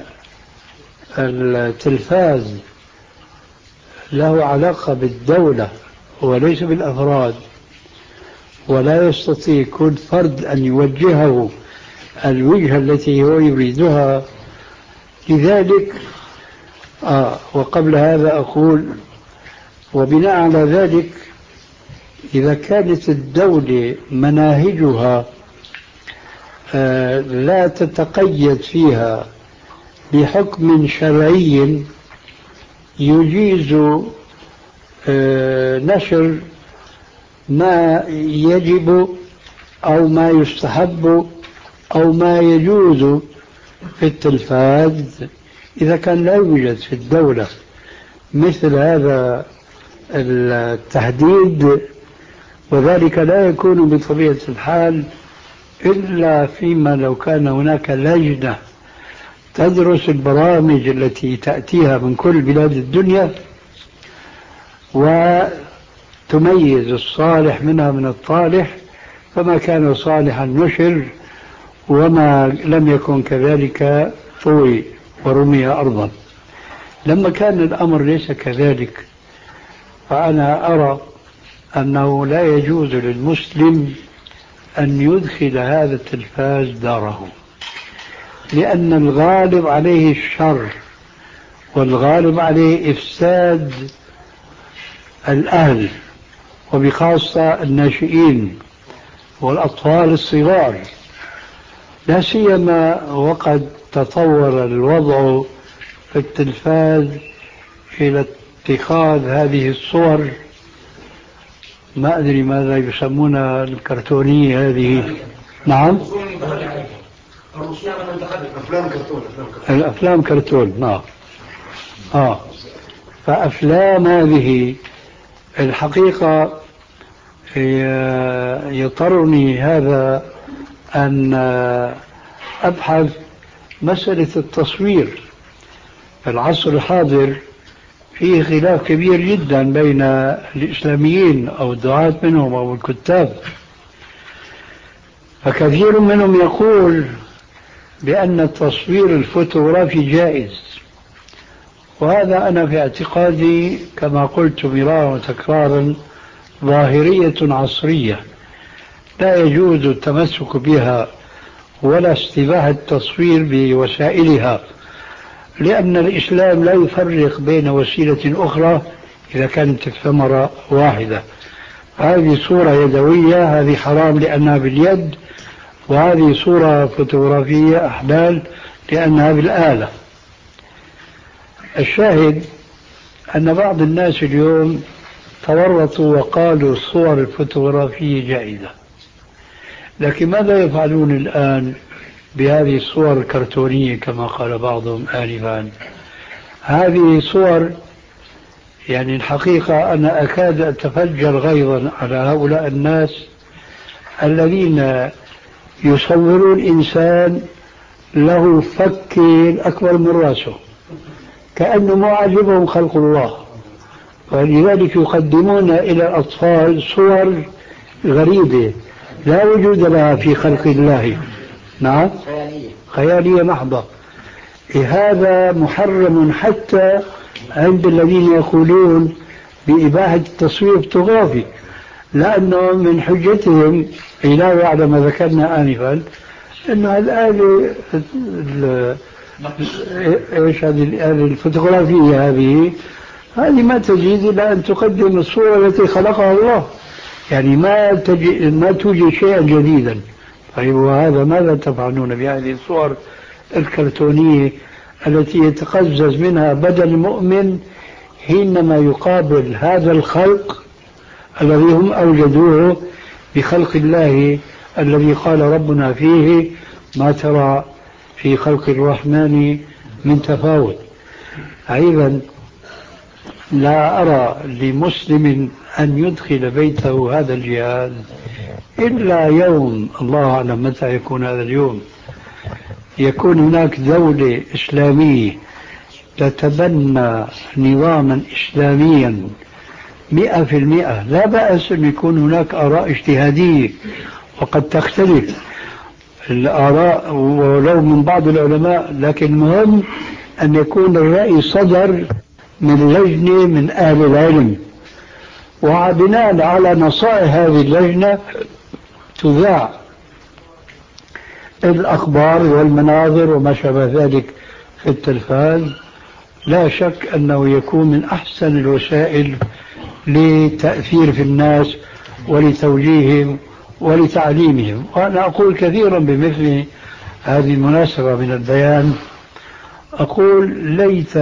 التلفاز له علاقة بالدولة وليس بالأفراد، ولا يستطيع كل فرد أن يوجهه الوجهة التي هو يريدها، لذلك آه وقبل هذا أقول وبناء على ذلك إذا كانت الدولة مناهجها آه لا تتقيد فيها بحكم شرعي يجيز آه نشر ما يجب أو ما يستحب أو ما يجوز في التلفاز، إذا كان لا يوجد في الدولة مثل هذا التهديد، وذلك لا يكون بطبيعة الحال إلا فيما لو كان هناك لجنة تدرس البرامج التي تأتيها من كل بلاد الدنيا وتميز الصالح منها من الطالح، فما كان صالحا نشر وما لم يكن كذلك طوي ورمي أرضا. لما كان الأمر ليس كذلك فأنا أرى أنه لا يجوز للمسلم أن يدخل هذا التلفاز داره، لأن الغالب عليه الشر والغالب عليه إفساد الأهل وبخاصة الناشئين والأطفال الصغار، لا سيما وقد تطور الوضع في التلفاز إلى اتخاذ هذه الصور، ما أدري ماذا يسمونها الكرتونية هذه. نعم، أفلام كرتون. الأفلام كرتون. نعم. آه فأفلام هذه الحقيقة يضطرني هذا أن أبحث مسألة التصوير. في العصر الحاضر فيه خلاف كبير جدا بين الإسلاميين أو الدعاة منهم أو الكتاب، فكثير منهم يقول بأن التصوير الفوتوغرافي جائز، وهذا أنا في اعتقادي كما قلت مرارا وتكرارا ظاهرية عصرية لا يجوز التمسك بها ولا استباحة التصوير بوسائلها، لأن الإسلام لا يفرق بين وسيلة أخرى إذا كانت الثمرة واحدة. هذه صورة يدوية هذه حرام لأنها باليد، وهذه صورة فوتوغرافية أحلال لأنها بالآلة. الشاهد أن بعض الناس اليوم تورطوا وقالوا الصور الفوتوغرافية جائزة، لكن ماذا يفعلون الآن بهذه الصور الكرتونية كما قال بعضهم آنفا؟ هذه صور يعني الحقيقة أنا أكاد أتفجر غيظا على هؤلاء الناس الذين يصورون إنسان له فك أكبر من رأسه كأنه ما عجبهم خلق الله، ولذلك يقدمون إلى الأطفال صور غريبة لا وجود لها في خلق الله. نعم، خيالية, خيالية محضة. هذا محرم حتى عند الذين يقولون بإباحة التصوير الفوتوغرافي، لأنه من حجتهم علاوة على ما ذكرنا آنفا أن الآلة إيش هذه الآلة الفوتوغرافية هذه هذه ما تجيز إلا أن تقدم الصورة التي خلقها الله، يعني ما تجي ما توجد شيئا جديدا. طيب وهذا ماذا تفعلون بهذه الصور الكرتونية التي يتقزز منها بدن المؤمن حينما يقابل هذا الخلق الذي هم أوجدوه بخلق الله الذي قال ربنا فيه ما ترى في خلق الرحمن من تفاوت. أيضا لا أرى لمسلم أن يدخل بيته هذا الجهاز إلا يوم، الله أعلم متى يكون هذا اليوم، يكون هناك دولة إسلامية تتبنى نظاما إسلاميا مئة في المئة. لا بأس أن يكون هناك آراء اجتهادية وقد تختلف الآراء ولو من بعض العلماء، لكن المهم أن يكون الرأي صدر من لجنة من أهل العلم، وبناء على نصائح هذه اللجنة تذاع الأخبار والمناظر وما شابه ذلك في التلفاز. لا شك أنه يكون من أحسن الوسائل لتأثير في الناس ولتوجيههم ولتعليمهم. وأنا أقول كثيرا بمثل هذه المناسبة من البيان، أقول ليت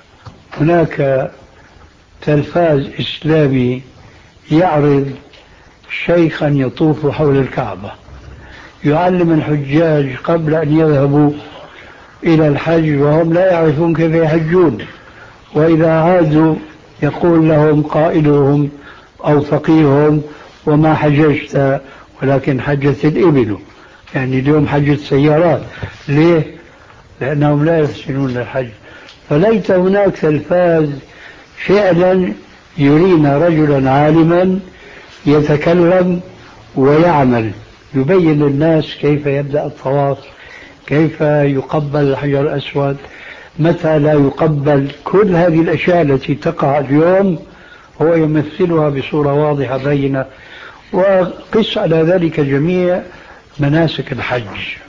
هناك تلفاز إسلامي يعرض شيخا يطوف حول الكعبة يعلم الحجاج قبل أن يذهبوا إلى الحج وهم لا يعرفون كيف يحجون، وإذا عادوا يقول لهم قائلهم أو فقيههم وما حججت ولكن حجت الإبل، يعني اليوم حجت سيارات. ليه؟ لأنهم لا يحسنون الحج. فليت هناك تلفاز فعلا يرينا رجلا عالما يتكلم ويعمل، يبين للناس كيف يبدأ الطواف، كيف يقبل الحجر الأسود، متى لا يقبل. كل هذه الأشياء التي تقع اليوم هو يمثلها بصورة واضحة بينة. وقس على ذلك جميع مناسك الحج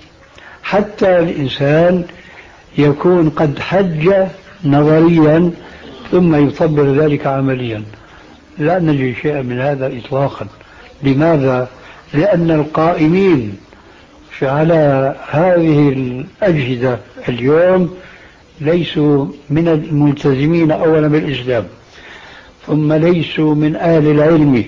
حتى الإنسان يكون قد حج نظريا ثم يطبق ذلك عمليا. لا نجد شيئا من هذا إطلاقا. لماذا؟ لأن القائمين على هذه الأجهزة اليوم ليسوا من الملتزمين أولا بالإسلام، ثم ليسوا من أهل العلم،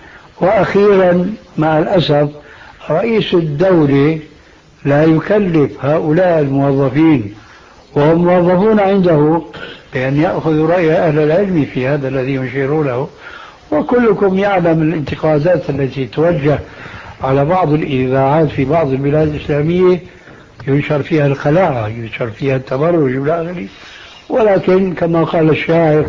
وأخيرا مع الأسف رئيس الدولة لا يكلف هؤلاء الموظفين وهم موظفون عنده بأن يأخذوا رأي أهل العلم في هذا الذي يشيرونه. وكلكم يعلم الانتقادات التي توجه على بعض الإذاعات في بعض البلاد الإسلامية، ينشر فيها الخلاعة، ينشر فيها التبرج ولا غيره. ولكن كما قال الشاعر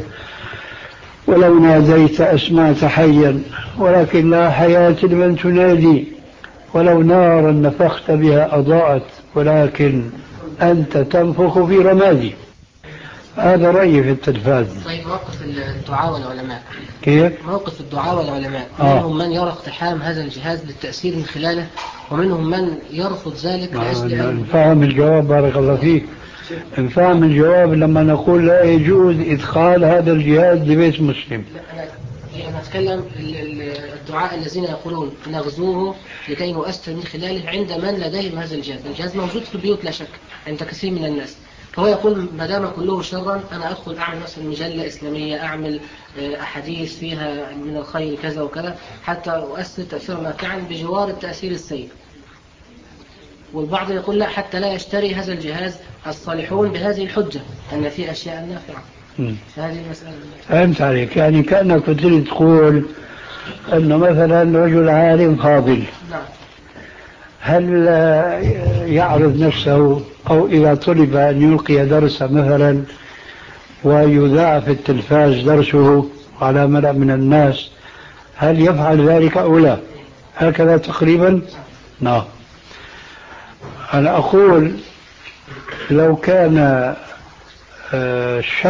ولو ناديت أسمعت حيا ولكن لا حياة لمن تنادي، ولو نارا نفخت بها أضاءت ولكن أنت تنفخ في رمادي. هذا رأيي في التلفاز. طيب موقف الدعاء والعلماء كيف؟ موقف الدعاء والعلماء آه. منهم من يرى اقتحام هذا الجهاز للتأثير من خلاله، ومنهم من يرفض ذلك لأجل آه. أن فهم الجواب بارك الله فيك. نفهم الجواب لما نقول لا يجوز إدخال هذا الجهاز لبيت مسلم. أنا أنا أتكلم الدعاء الذين يقولون نغزوه لكي نؤثر من خلاله عند من لديهم هذا الجهاز. الجهاز موجود في البيوت لا شك عند كثير من الناس، فهو يقول ما دام كله شرا أنا أدخل أعمل مثلا مجلة إسلامية، أعمل أحاديث فيها من الخير كذا وكذا حتى أؤثر تأثيرا نافعا بجوار التأثير السيء. والبعض يقول لا، حتى لا يشتري هذا الجهاز الصالحون بهذه الحجة أن في أشياء نافعة. هذه المسألة. فهمت عليك، يعني كأنك كنت تقول أنه مثلا رجل عالم فاضل نعم. هل يعرض نفسه أو إذا طلب أن يلقي درسا مثلا ويذاع في التلفاز درسه على ملأ من الناس، هل يفعل ذلك أو لا؟ هكذا تقريبا. نعم. أنا أقول لو كان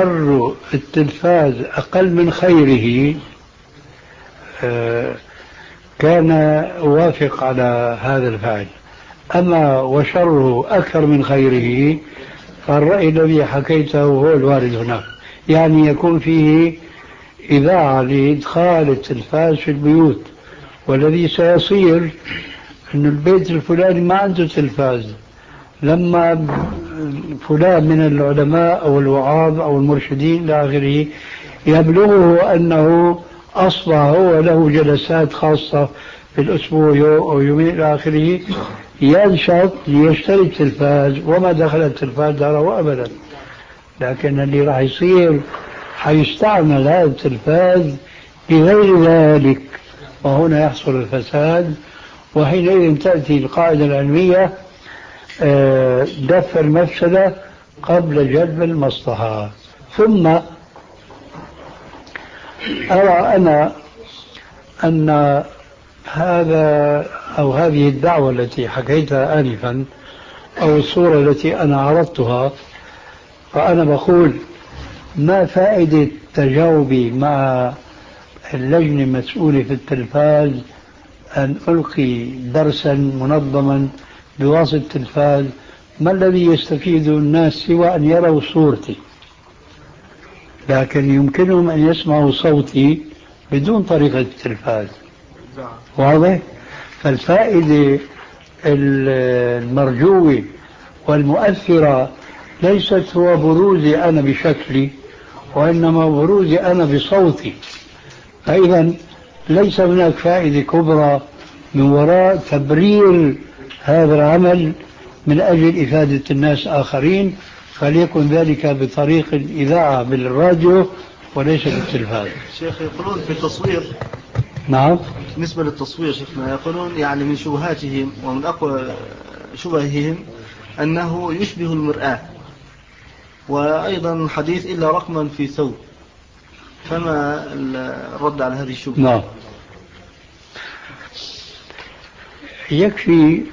شر التلفاز أقل من خيره كان وافق على هذا الفعل. أما وشره أكثر من خيره فالرأي الذي حكيته هو الوارد هناك، يعني يكون فيه إذاعة لإدخال التلفاز في البيوت، والذي سيصير أن البيت الفلاني ما عنده تلفاز، لما فلان من العلماء أو الوعاظ أو المرشدين إلى آخره يبلغه أنه أصبح هو له جلسات خاصة في الأسبوع يوم أو يومين إلى آخره، ينشط ليشتري التلفاز، وما دخل التلفاز داره أبدا. لكن اللي راح يصير حيستعمل هذا التلفاز بغير ذلك، وهنا يحصل الفساد. وحينئذ تأتي القاعدة العلمية دفع المفسدة قبل جلب المصلحة. ثم أرى أنا أن هذا أو هذه الدعوة التي حكيتها آنفا أو الصورة التي أنا عرضتها، فأنا بقول ما فائدة تجاوبي مع اللجنة المسؤولة في التلفاز أن ألقي درسا منظما بواسطة التلفاز؟ ما الذي يستفيد الناس سوى أن يروا صورتي؟ لكن يمكنهم أن يسمعوا صوتي بدون طريقة التلفاز. واضح؟ فالفائدة المرجوة والمؤثرة ليست هو بروزي أنا بشكلي، وإنما بروزي أنا بصوتي. فإذا ليس هناك فائدة كبرى من وراء تبرير هذا العمل من أجل إفادة الناس آخرين، فليكن ذلك بطريق الإذاعة بالراديو وليس بالتلفاز. شيخ يقولون في التصوير، نعم، بالنسبة للتصوير شيخنا يقولون يعني من شبهاتهم ومن أقوى شبههم أنه يشبه المرآة، وأيضا حديث إلا رقما في ثوب، فما الرد على هذه الشبهة؟ نعم، يكفي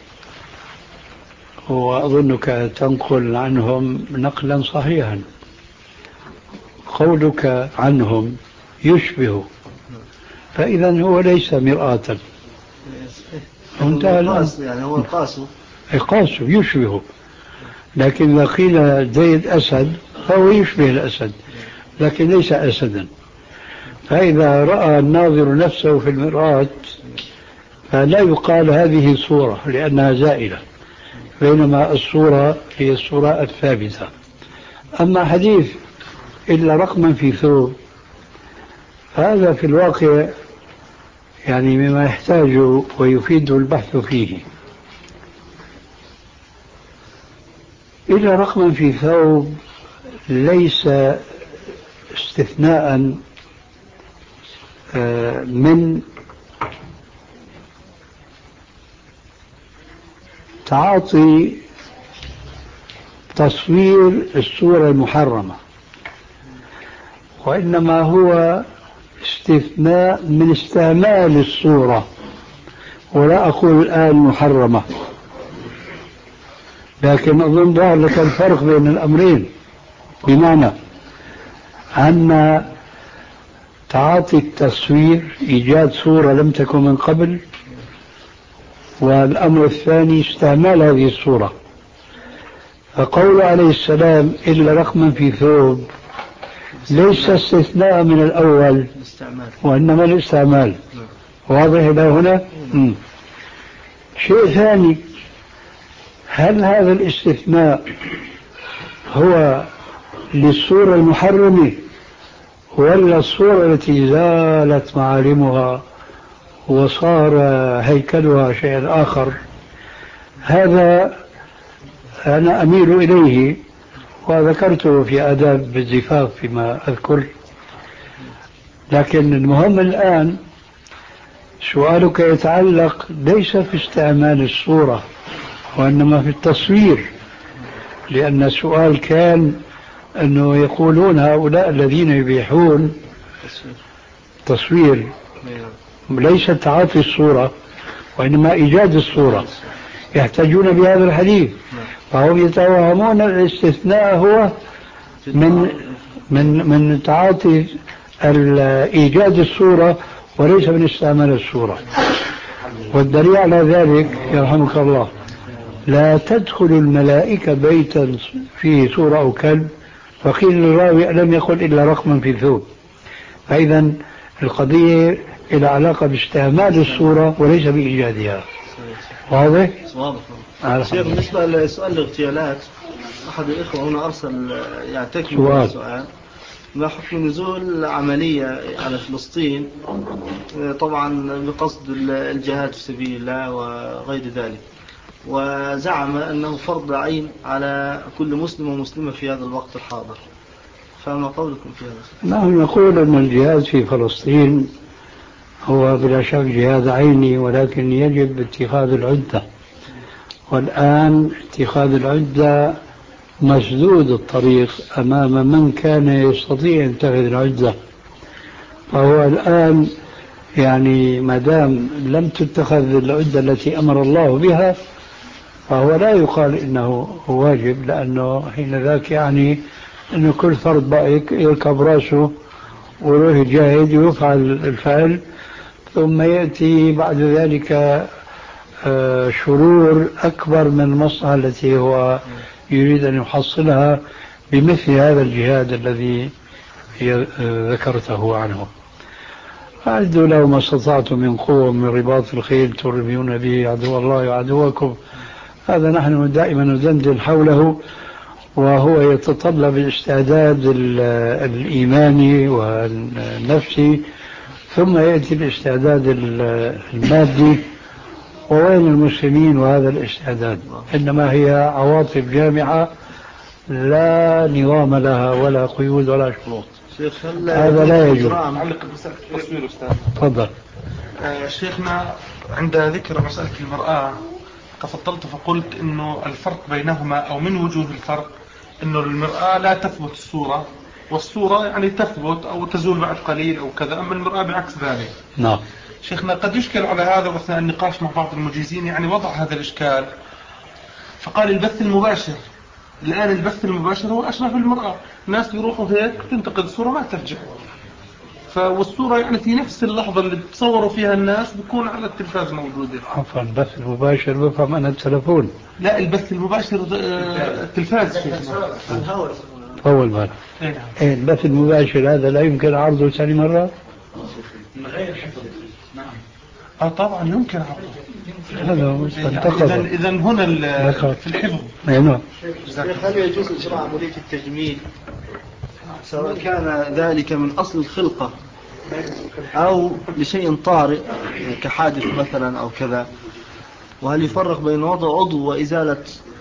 وأظنك تنقل عنهم نقلا صحيحا. قولك عنهم يشبه، فإذا هو ليس مرآة. انتهى الأمر، يعني هو قاسه قاسه يشبه. لكن إذا قيل زيد أسد فهو يشبه الأسد لكن ليس أسدا. فإذا رأى الناظر نفسه في المرآة فلا يقال هذه صورة لأنها زائلة، بينما الصورة هي الصورة الثابتة. أما حديث إلا رقما في ثوب، هذا في الواقع يعني مما يحتاج ويفيد البحث فيه. إلا رقما في ثوب ليس استثناء من تعاطي تصوير الصورة المحرمة، وإنما هو استثناء من استعمال الصورة، ولا أقول الآن محرمة، لكن أظن ظهر لك الفرق بين الأمرين، بمعنى أن تعاطي التصوير إيجاد صورة لم تكن من قبل، والأمر الثاني استعمال هذه الصورة. فقول عليه السلام إلا رقما في ثوب ليس استثناء من الأول وإنما الاستعمال. واضح إلى هنا؟ م. شيء ثاني، هل هذا الاستثناء هو للصورة المحرمة ولا الصورة التي زالت معالمها وصار هيكلها شيء آخر؟ هذا أنا أميل إليه وذكرته في آداب الزفاف فيما أذكر. لكن المهم الآن سؤالك يتعلق ليس في استعمال الصورة وإنما في التصوير، لأن السؤال كان أنه يقولون هؤلاء الذين يبيحون تصوير ليس تعاطي الصورة وإنما إيجاد الصورة، يحتاجون بهذا الحديث، فهم يتوهمون الاستثناء هو من من من تعاطي إيجاد الصورة وليس من استعمال الصورة. والدليل على ذلك يرحمك الله لا تدخل الملائكة بيتا فيه صورة أو كلب فقيل للراوي لم يقل إلا رقما في ثوب. فإذا القضية إلى علاقة باستعمال الصورة وليس بإيجادها. واضح؟ واضح. شيخ بالنسبة لسؤال الاغتيالات أحد الإخوة هنا أرسل يعني تكمل السؤال ما حكم نزول عملية على فلسطين طبعا بقصد الجهاد في سبيل الله وغير ذلك وزعم أنه فرض عين على كل مسلم ومسلمة في هذا الوقت الحاضر فما قولكم في هذا؟ نحن نقول أن الجهاد في فلسطين هو بلا شك جهاد عيني ولكن يجب اتخاذ العدة والآن اتخاذ العدة مسدود الطريق أمام من كان يستطيع أن يتخذ العدة فهو الآن يعني ما دام لم تتخذ العدة التي أمر الله بها فهو لا يقال إنه واجب لأنه حين ذاك يعني أنه كل فرد بقى يركب رأسه ويروح يجاهد ويفعل الفعل ثم يأتي بعد ذلك شرور أكبر من المصلحة التي هو يريد أن يحصلها بمثل هذا الجهاد الذي ذكرته عنه. أعدوا له ما استطعتم من قوة من رباط الخيل ترمون به عدو الله وعدوكم. هذا نحن دائما ندندن حوله وهو يتطلب الاستعداد الإيماني والنفسي ثم يأتي الاستعداد المادي. ووين المسلمين وهذا الاستعداد؟ إنما هي عواطف جامعة لا نظام لها ولا قيود ولا شروط. هذا لا يجوز. تفضل. آه شيخنا عند ذكر مسألة المرأة تفضلت فقلت إنه الفرق بينهما أو من وجوه الفرق إنه المرأة لا تثبت الصورة والصورة يعني تثبت أو تزول بعد قليل أو كذا أما المرأة بعكس ذلك. نعم. شيخنا قد يشكل على هذا وأثناء النقاش مع بعض المجيزين يعني وضع هذا الإشكال فقال البث المباشر الآن البث المباشر هو أشرف المرأة الناس يروحوا هيك تنتقد الصورة ما ترجع فالصورة يعني في نفس اللحظة اللي بتصوروا فيها الناس بيكون على التلفاز موجودة. عفوا البث المباشر بفهم أنا التلفون. لا البث المباشر التلفاز شيخنا الهواء أول مرة. إيه البث المباشر هذا لا يمكن عرضه ثاني مرة من غير حفظ. نعم. اه طبعا يمكن عرضه. هذا إذا إذا هنا في الحفظ. نعم. هل يجوز إجراء عملية التجميل سواء كان ذلك من أصل الخلقة أو لشيء طارئ كحادث مثلا أو كذا وهل يفرق بين وضع عضو وإزالة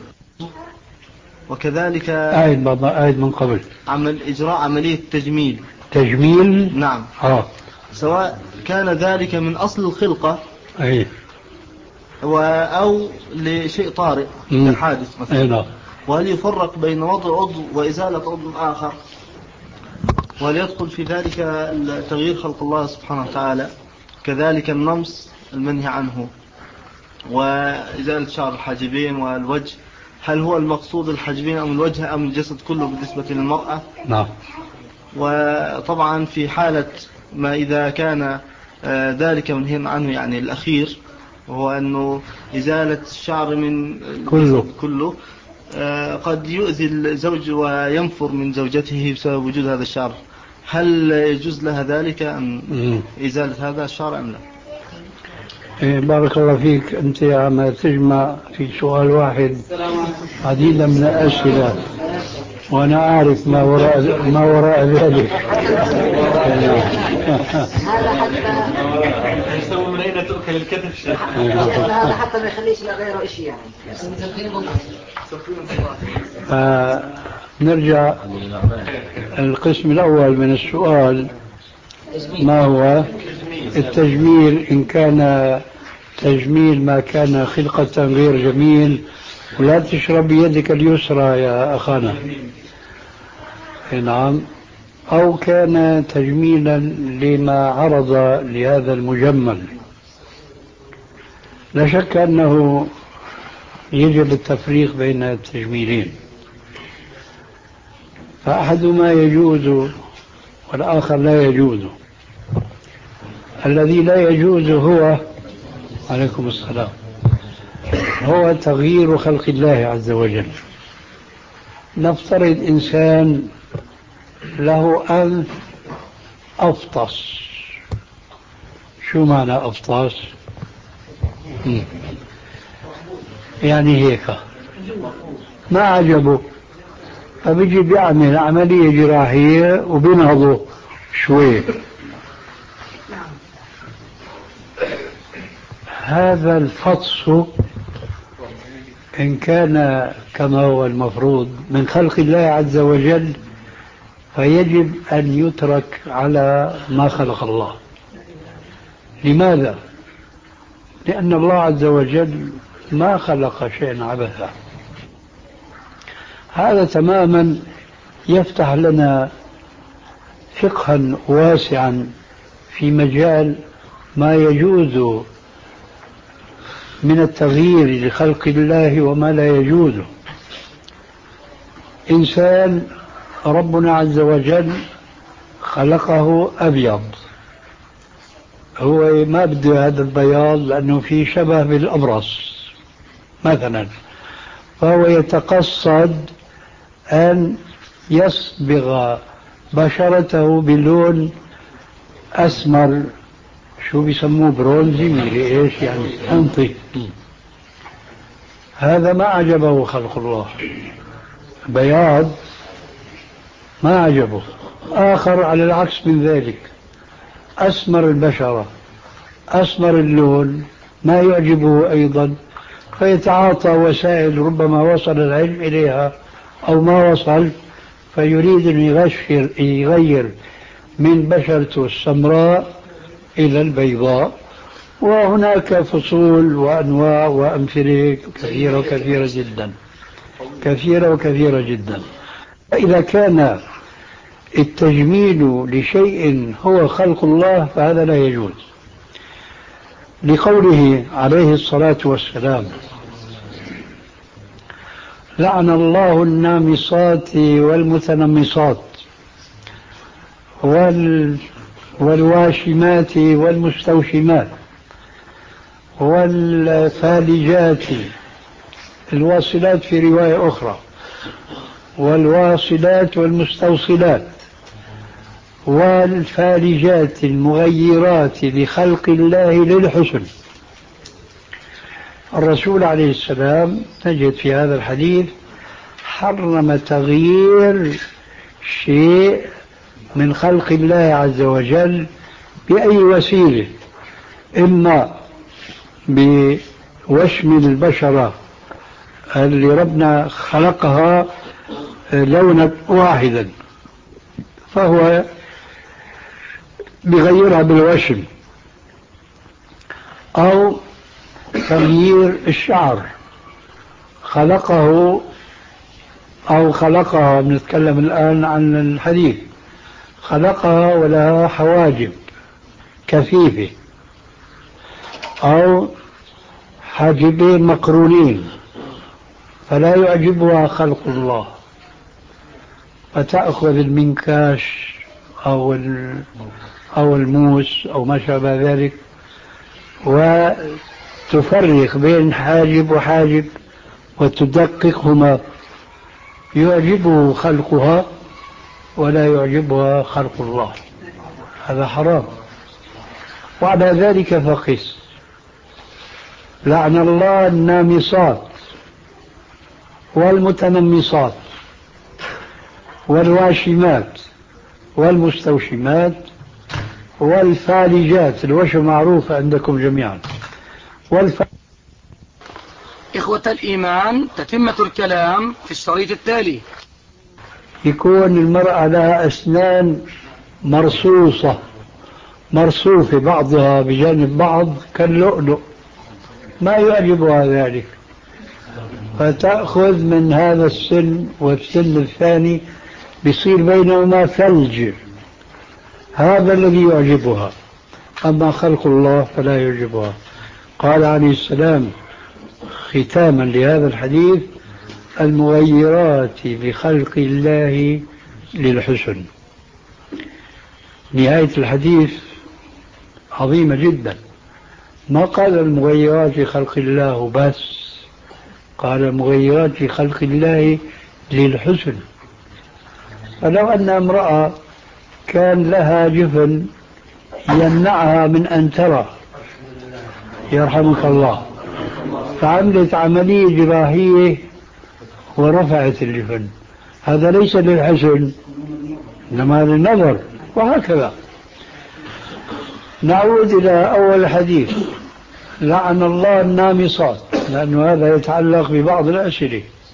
وكذلك أعد بعض أعد من قبل عمل إجراء عملية تجميل تجميل نعم آه. سواء كان ذلك من أصل الخلقة أي أو لشيء طارئ كحادث مثلا أي نعم. وهل يفرق بين وضع عضو وإزالة عضو آخر وهل يدخل في ذلك تغيير خلق الله سبحانه وتعالى كذلك النمص المنهي عنه وإزالة شعر الحاجبين والوجه هل هو المقصود الحاجبين أم الوجه أم الجسد كله بالنسبة للمرأة؟ نعم. وطبعا في حالة ما إذا كان ذلك منهي عنه يعني الأخير وهو أنه إزالة الشعر من كله, كله قد يؤذي الزوج وينفر من زوجته بسبب وجود هذا الشعر هل يجوز لها ذلك أم إزالة هذا الشعر أم لا؟ إيه بارك الله فيك. أنت عم تجمع في سؤال واحد عديدا من الأسئلة وأنا أعرف ما وراء ما وراء ذلك. هذا حتى يسوي من أين تؤكل الكتف شيء. هذا حتى ما يخليش لغيره شيء يعني. نرجع القسم الأول من السؤال ما هو التجميل إن كان تجميل ما كان خلقة غير جميل ولا تشرب بيدك اليسرى يا أخانا. نعم. أو كان تجميلا لما عرض لهذا المجمل لا شك أنه يجب التفريق بين التجميلين فأحدهما يجوز والآخر لا يجوز. الذي لا يجوز هو عليكم السلام. هو تغيير خلق الله عز وجل. نفترض إنسان له أنف أفطس. شو معنى أفطس؟ يعني هيك ما عجبه، فبيجي بيعمل عملية جراحية وبينهضه شوي. هذا الفطس إن كان كما هو المفروض من خلق الله عز وجل فيجب أن يترك على ما خلق الله. لماذا؟ لأن الله عز وجل ما خلق شيئا عبثا. هذا تماما يفتح لنا فقها واسعا في مجال ما يجوز من التغيير لخلق الله وما لا يجوز. إنسان ربنا عز وجل خلقه أبيض، هو ما بده هذا البياض لأنه في شبه بالأبرص مثلا، فهو يتقصد أن يصبغ بشرته بلون أسمر، شو بيسموه برونزي مدري إيش يعني أنطي. هذا ما عجبه خلق الله، بياض ما عجبه. آخر على العكس من ذلك أسمر البشرة أسمر اللون ما يعجبه أيضا، فيتعاطى وسائل ربما وصل العلم إليها أو ما وصل، فيريد أن يغير, يغير من بشرته السمراء إلى البيضاء. وهناك فصول وأنواع وأمثلة كثيرة وكثيرة جدا كثيرة وكثيرة جدا. إذا كان التجميل لشيء هو خلق الله فهذا لا يجوز، لقوله عليه الصلاة والسلام: لعن الله النامصات والمتنمصات وال والواشمات والمستوشمات والفالجات، الواصلات في رواية أخرى، والواصلات والمستوصلات والفالجات المغيرات لخلق الله للحسن. الرسول عليه السلام نجد في هذا الحديث حرم تغيير شيء من خلق الله عز وجل بأي وسيلة، إما بوشم البشرة اللي ربنا خلقها لونا واحدا فهو بغيرها بالوشم، أو تغيير الشعر خلقه أو خلقها، بنتكلم الآن عن الحديث، خلقها ولها حواجب كثيفة أو حاجبين مقرونين فلا يعجبها خلق الله، فتأخذ المنكاش أو أو الموس أو ما شابه ذلك وتفرق بين حاجب وحاجب وتدققهما، يعجبه خلقها ولا يعجبها خلق الله، هذا حرام. وعلى ذلك فقس: لعن الله النامصات والمتنمصات والواشمات والمستوشمات والفالجات، الوشم معروف عندكم جميعا، والف... إخوة الإيمان، تتمة الكلام في الشريط التالي. يكون المرأة لها أسنان مرصوصة مرصوفة بعضها بجانب بعض كاللؤلؤ، ما يعجبها ذلك، فتأخذ من هذا السن والسن الثاني بيصير بينهما ثلج، هذا الذي يعجبها، أما خلق الله فلا يعجبها. قال عليه السلام ختاما لهذا الحديث: المغيرات بخلق الله للحسن. نهاية الحديث عظيمة جدا، ما قال المغيرات في خلق الله بس، قال المغيرات في خلق الله للحسن. فلو أن امرأة كان لها جفن يمنعها من أن ترى يرحمك الله، فعملت عملية جراحية ورفعت الجفن، هذا ليس للحسن إنما للنظر، وهكذا. نعود إلى أول الحديث، لعن الله النامصات، لأن هذا يتعلق ببعض الأسئلة.